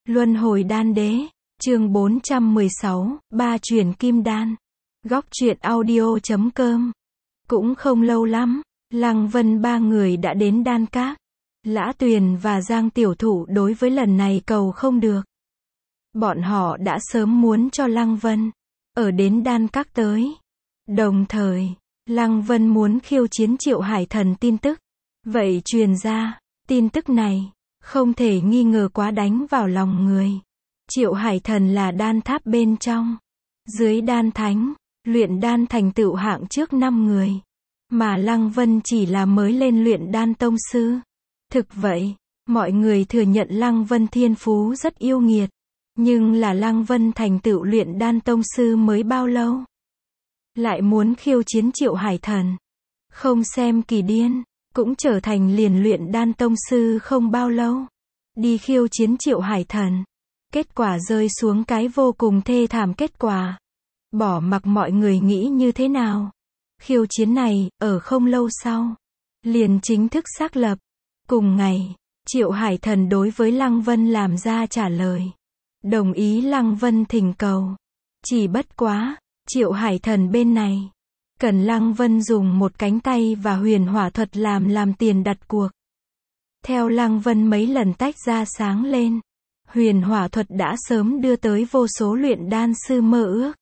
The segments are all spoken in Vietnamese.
Luân hồi đan đế, chương 416, ba chuyển kim đan. Góc truyện audio.com. Cũng không lâu lắm, Lăng Vân ba người đã đến Đan Các. Lã Tuyền và Giang Tiểu Thụ đối với lần này cầu không được. Bọn họ đã sớm muốn cho Lăng Vân ở đến Đan Các tới. Đồng thời, Lăng Vân muốn khiêu chiến Triệu Hải Thần tin tức. Vậy truyền ra, tin tức này không thể nghi ngờ quá đánh vào lòng người. Triệu Hải Thần là đan tháp bên trong, dưới đan thánh, luyện đan thành tựu hạng trước 5 người. Mà Lăng Vân chỉ là mới lên luyện đan tông sư. Thực vậy, mọi người thừa nhận Lăng Vân thiên phú rất yêu nghiệt. Nhưng là Lăng Vân thành tựu luyện đan tông sư mới bao lâu? Lại muốn khiêu chiến Triệu Hải Thần. Không xem kỳ điên, cũng trở thành liền luyện đan tông sư không bao lâu. Đi khiêu chiến Triệu Hải Thần. Kết quả rơi xuống cái vô cùng thê thảm kết quả. Bỏ mặc mọi người nghĩ như thế nào. Khiêu chiến này, ở không lâu sau, liền chính thức xác lập. Cùng ngày, Triệu Hải Thần đối với Lăng Vân làm ra trả lời. Đồng ý Lăng Vân thỉnh cầu. Chỉ bất quá, Triệu Hải Thần bên này cần Lăng Vân dùng một cánh tay và huyền hỏa thuật làm tiền đặt cuộc. Theo Lăng Vân mấy lần tách ra sáng lên, huyền hỏa thuật đã sớm đưa tới vô số luyện đan sư mơ ước.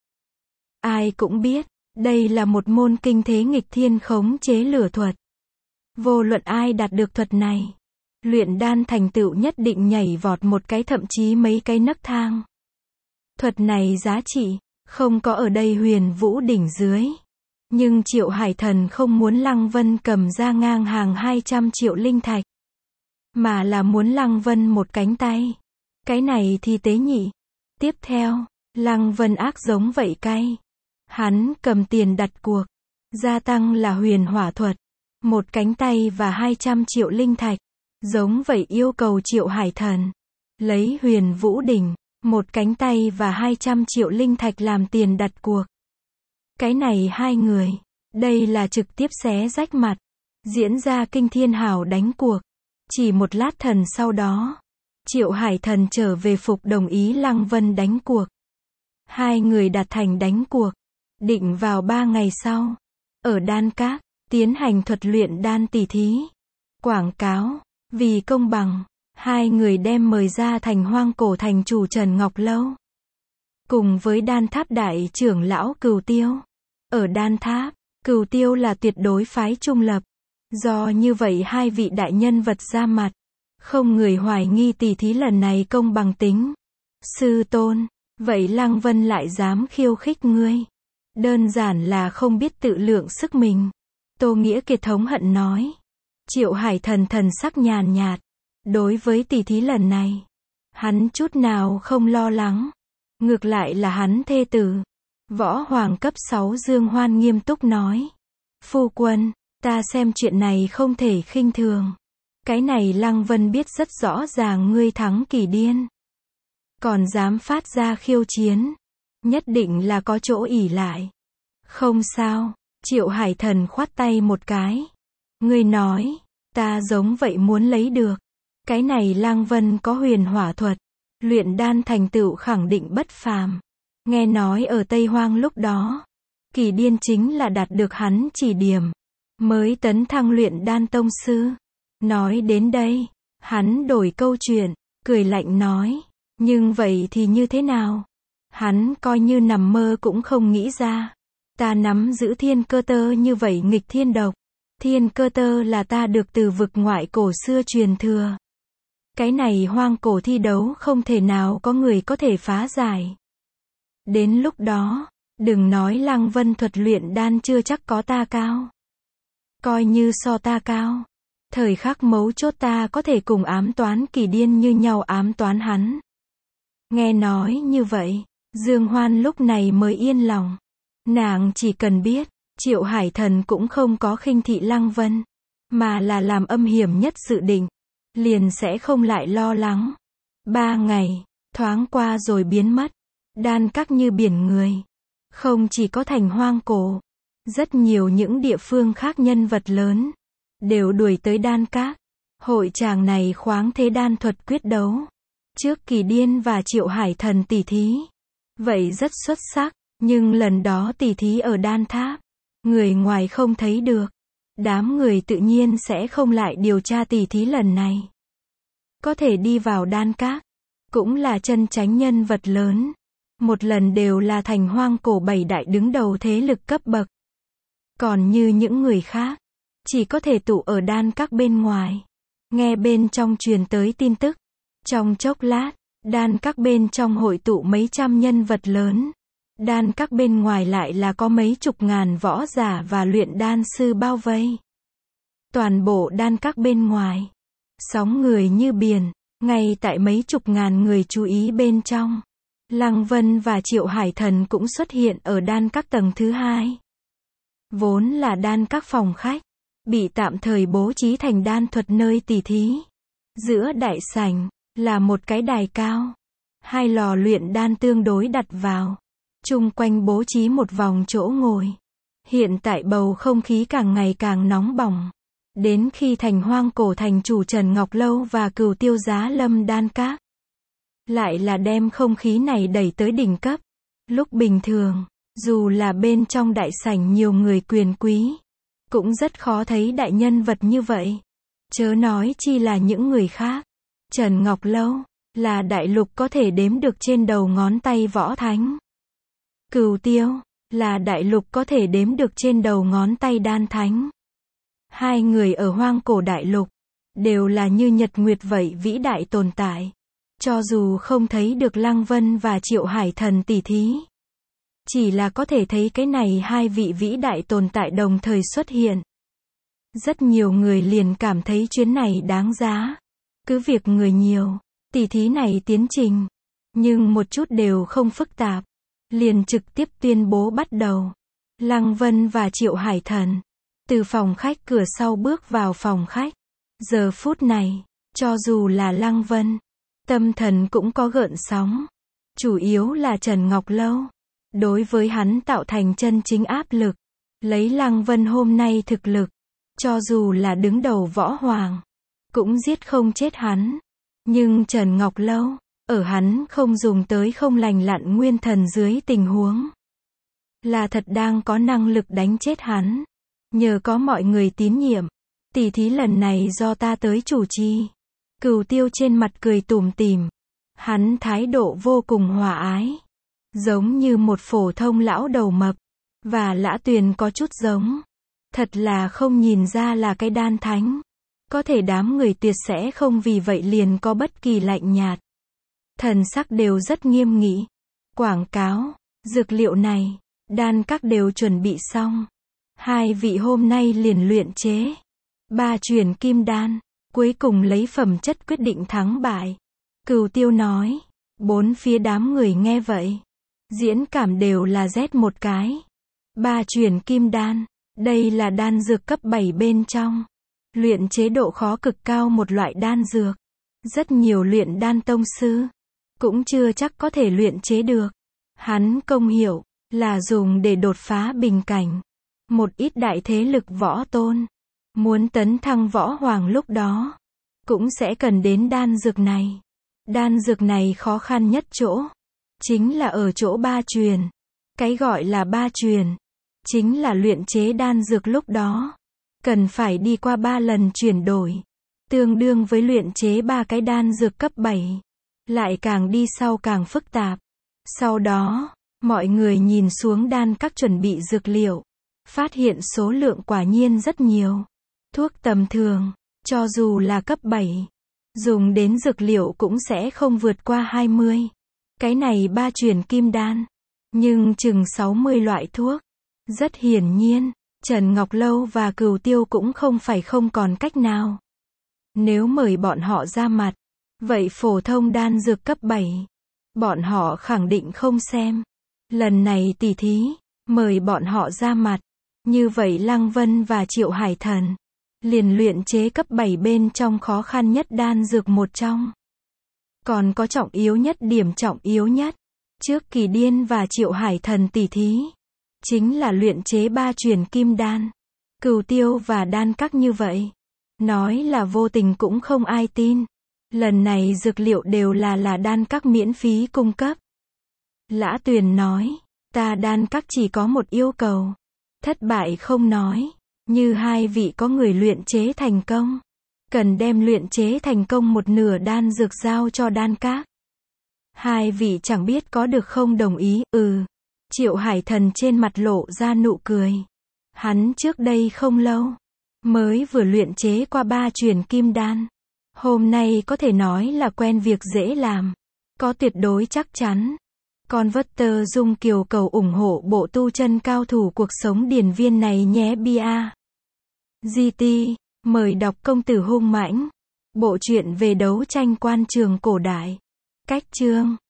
Ai cũng biết, đây là một môn kinh thế nghịch thiên khống chế lửa thuật. Vô luận ai đạt được thuật này, luyện đan thành tựu nhất định nhảy vọt một cái thậm chí mấy cái nấc thang. Thuật này giá trị không có ở đây Huyền Vũ đỉnh dưới. Nhưng Triệu Hải Thần không muốn Lăng Vân cầm ra ngang hàng 200 triệu linh thạch. Mà là muốn Lăng Vân một cánh tay. Cái này thì tế nhị. Tiếp theo, Lăng Vân ác giống vậy cay. Hắn cầm tiền đặt cuộc. Gia tăng là huyền hỏa thuật. Một cánh tay và 200 triệu linh thạch. Giống vậy yêu cầu Triệu Hải Thần. Lấy Huyền Vũ đỉnh, một cánh tay và 200 triệu linh thạch làm tiền đặt cuộc. Cái này hai người, đây là trực tiếp xé rách mặt. Diễn ra kinh thiên hào đánh cuộc. Chỉ một lát thần sau đó, Triệu Hải Thần trở về phục đồng ý Lăng Vân đánh cuộc. Hai người đạt thành đánh cuộc. Định vào 3 ngày sau, ở Đan Các, tiến hành thuật luyện đan tỷ thí. Quảng cáo, vì công bằng, hai người đem mời ra thành Hoang Cổ thành chủ Trần Ngọc Lâu. Cùng với Đan Tháp đại trưởng lão Cửu Tiêu. Ở Đan Tháp, Cửu Tiêu là tuyệt đối phái trung lập. Do như vậy hai vị đại nhân vật ra mặt. Không người hoài nghi tỷ thí lần này công bằng tính. Sư tôn, vậy Lăng Vân lại dám khiêu khích ngươi. Đơn giản là không biết tự lượng sức mình. Tô Nghĩa Kiệt thống hận nói. Triệu Hải Thần thần sắc nhàn nhạt. Đối với tỷ thí lần này, hắn chút nào không lo lắng. Ngược lại là hắn thê tử. Võ Hoàng cấp 6 Dương Hoan nghiêm túc nói. Phu quân, ta xem chuyện này không thể khinh thường. Cái này Lăng Vân biết rất rõ ràng ngươi thắng kỳ điên. Còn dám phát ra khiêu chiến. Nhất định là có chỗ ỷ lại. Không sao, Triệu Hải Thần khoát tay một cái. Ngươi nói, ta giống vậy muốn lấy được. Cái này Lăng Vân có huyền hỏa thuật. Luyện đan thành tựu khẳng định bất phàm. Nghe nói ở Tây Hoang lúc đó, kỳ điên chính là đạt được hắn chỉ điểm. Mới tấn thăng luyện đan tông sư. Nói đến đây, hắn đổi câu chuyện, cười lạnh nói. Nhưng vậy thì như thế nào? Hắn coi như nằm mơ cũng không nghĩ ra. Ta nắm giữ thiên cơ tơ như vậy nghịch thiên độc. Thiên cơ tơ là ta được từ vực ngoại cổ xưa truyền thừa. Cái này hoang cổ thi đấu không thể nào có người có thể phá giải. Đến lúc đó, đừng nói Lăng Vân thuật luyện đan chưa chắc có ta cao. Coi như so ta cao. Thời khắc mấu chốt ta có thể cùng ám toán kỳ điên như nhau ám toán hắn. Nghe nói như vậy, Dương Hoan lúc này mới yên lòng. Nàng chỉ cần biết, Triệu Hải Thần cũng không có khinh thị Lăng Vân. Mà là làm âm hiểm nhất dự định. Liền sẽ không lại lo lắng. 3 ngày, thoáng qua rồi biến mất. Đan Các như biển người. Không chỉ có thành Hoang Cổ. Rất nhiều những địa phương khác nhân vật lớn. Đều đuổi tới Đan Các. Hội tràng này khoáng thế đan thuật quyết đấu. Trước Kỳ Điên và Triệu Hải Thần tỉ thí. Vậy rất xuất sắc, nhưng lần đó tỉ thí ở Đan Tháp. Người ngoài không thấy được. Đám người tự nhiên sẽ không lại điều tra tỉ thí lần này. Có thể đi vào Đan Các. Cũng là chân chánh nhân vật lớn. Một lần đều là thành hoang cổ 7 đại đứng đầu thế lực cấp bậc. Còn như những người khác, chỉ có thể tụ ở Đan Các bên ngoài. Nghe bên trong truyền tới tin tức. Trong chốc lát, Đan Các bên trong hội tụ mấy trăm nhân vật lớn. Đan Các bên ngoài lại là có mấy chục ngàn võ giả và luyện đan sư bao vây. Toàn bộ Đan Các bên ngoài, sóng người như biển, ngay tại mấy chục ngàn người chú ý bên trong. Lăng Vân và Triệu Hải Thần cũng xuất hiện ở Đan Các tầng thứ 2. Vốn là Đan Các phòng khách, bị tạm thời bố trí thành đan thuật nơi tỉ thí. Giữa đại sảnh, là một cái đài cao. 2 lò luyện đan tương đối đặt vào. Chung quanh bố trí một vòng chỗ ngồi. Hiện tại bầu không khí càng ngày càng nóng bỏng. Đến khi thành hoang cổ thành chủ Trần Ngọc Lâu và Cửu Tiêu Giá Lâm Đan Các. Lại là đem không khí này đẩy tới đỉnh cấp. Lúc bình thường, dù là bên trong đại sảnh nhiều người quyền quý, cũng rất khó thấy đại nhân vật như vậy. Chớ nói chi là những người khác. Trần Ngọc Lâu, là đại lục có thể đếm được trên đầu ngón tay võ thánh. Cửu Tiêu, là đại lục có thể đếm được trên đầu ngón tay đan thánh. 2 người ở hoang cổ đại lục, đều là như nhật nguyệt vậy vĩ đại tồn tại. Cho dù không thấy được Lăng Vân và Triệu Hải Thần tỉ thí, chỉ là có thể thấy cái này 2 vị vĩ đại tồn tại đồng thời xuất hiện. Rất nhiều người liền cảm thấy chuyến này đáng giá. Cứ việc người nhiều, tỉ thí này tiến trình, nhưng một chút đều không phức tạp. Liền trực tiếp tuyên bố bắt đầu. Lăng Vân và Triệu Hải Thần, từ phòng khách cửa sau bước vào phòng khách. Giờ phút này, cho dù là Lăng Vân, tâm thần cũng có gợn sóng. Chủ yếu là Trần Ngọc Lâu. Đối với hắn tạo thành chân chính áp lực. Lấy Lăng Vân hôm nay thực lực, cho dù là đứng đầu võ hoàng, cũng giết không chết hắn. Nhưng Trần Ngọc Lâu, ở hắn không dùng tới không lành lặn nguyên thần dưới tình huống, là thật đang có năng lực đánh chết hắn. Nhờ có mọi người tín nhiệm, tỉ thí lần này do ta tới chủ trì. Cửu Tiêu trên mặt cười tủm tỉm. Hắn thái độ vô cùng hòa ái. Giống như một phổ thông lão đầu mập. Và Lã Tuyền có chút giống. Thật là không nhìn ra là cái đan thánh. Có thể đám người tuyệt sẽ không vì vậy liền có bất kỳ lạnh nhạt. Thần sắc đều rất nghiêm nghị. Quảng cáo, dược liệu này, Đan Các đều chuẩn bị xong. 2 vị hôm nay liền luyện chế 3 truyền kim đan, cuối cùng lấy phẩm chất quyết định thắng bại. Cửu Tiêu nói. 4 phía đám người nghe vậy, diễn cảm đều là rét một cái. 3 truyền kim đan, đây là đan dược cấp 7 bên trong. Luyện chế độ khó cực cao một loại đan dược. Rất nhiều luyện đan tông sư, cũng chưa chắc có thể luyện chế được. Hắn công hiệu, là dùng để đột phá bình cảnh. Một ít đại thế lực võ tôn, muốn tấn thăng võ hoàng lúc đó, cũng sẽ cần đến đan dược này. Đan dược này khó khăn nhất chỗ, chính là ở chỗ 3 truyền. Cái gọi là 3 truyền, chính là luyện chế đan dược lúc đó, cần phải đi qua 3 lần chuyển đổi. Tương đương với luyện chế 3 cái đan dược cấp 7. Lại càng đi sau càng phức tạp. Sau đó, mọi người nhìn xuống Đan Các chuẩn bị dược liệu. Phát hiện số lượng quả nhiên rất nhiều. Thuốc tầm thường, cho dù là cấp 7, dùng đến dược liệu cũng sẽ không vượt qua 20. Cái này 3 truyền kim đan, nhưng chừng 60 loại thuốc. Rất hiển nhiên, Trần Ngọc Lâu và Cửu Tiêu cũng không phải không còn cách nào. Nếu mời bọn họ ra mặt, vậy phổ thông đan dược cấp 7, bọn họ khẳng định không xem. Lần này tỉ thí, mời bọn họ ra mặt. Như vậy Lăng Vân và Triệu Hải Thần, liền luyện chế cấp 7 bên trong khó khăn nhất đan dược một trong. Còn có trọng yếu nhất điểm trọng yếu nhất. Trước Kỳ Điên và Triệu Hải Thần tỉ thí, chính là luyện chế 3 truyền kim đan. Cửu Tiêu và Đan Các như vậy, nói là vô tình cũng không ai tin. Lần này dược liệu đều là đan các miễn phí cung cấp. Lã Tuyền nói, ta đan các chỉ có một yêu cầu. Thất bại không nói. Như hai vị có người luyện chế thành công. Cần đem luyện chế thành công một nửa đan dược giao cho đan các. Hai vị chẳng biết có được không đồng ý, Triệu Hải Thần trên mặt lộ ra nụ cười. Hắn trước đây không lâu, mới vừa luyện chế qua 3 truyền kim đan. Hôm nay có thể nói là quen việc dễ làm. Có tuyệt đối chắc chắn. Converter Dung Kiều cầu ủng hộ bộ tu chân cao thủ cuộc sống điển viên này nhé bia. GT, mời đọc Công tử hung mãnh. Bộ truyện về đấu tranh quan trường cổ đại. Cách chương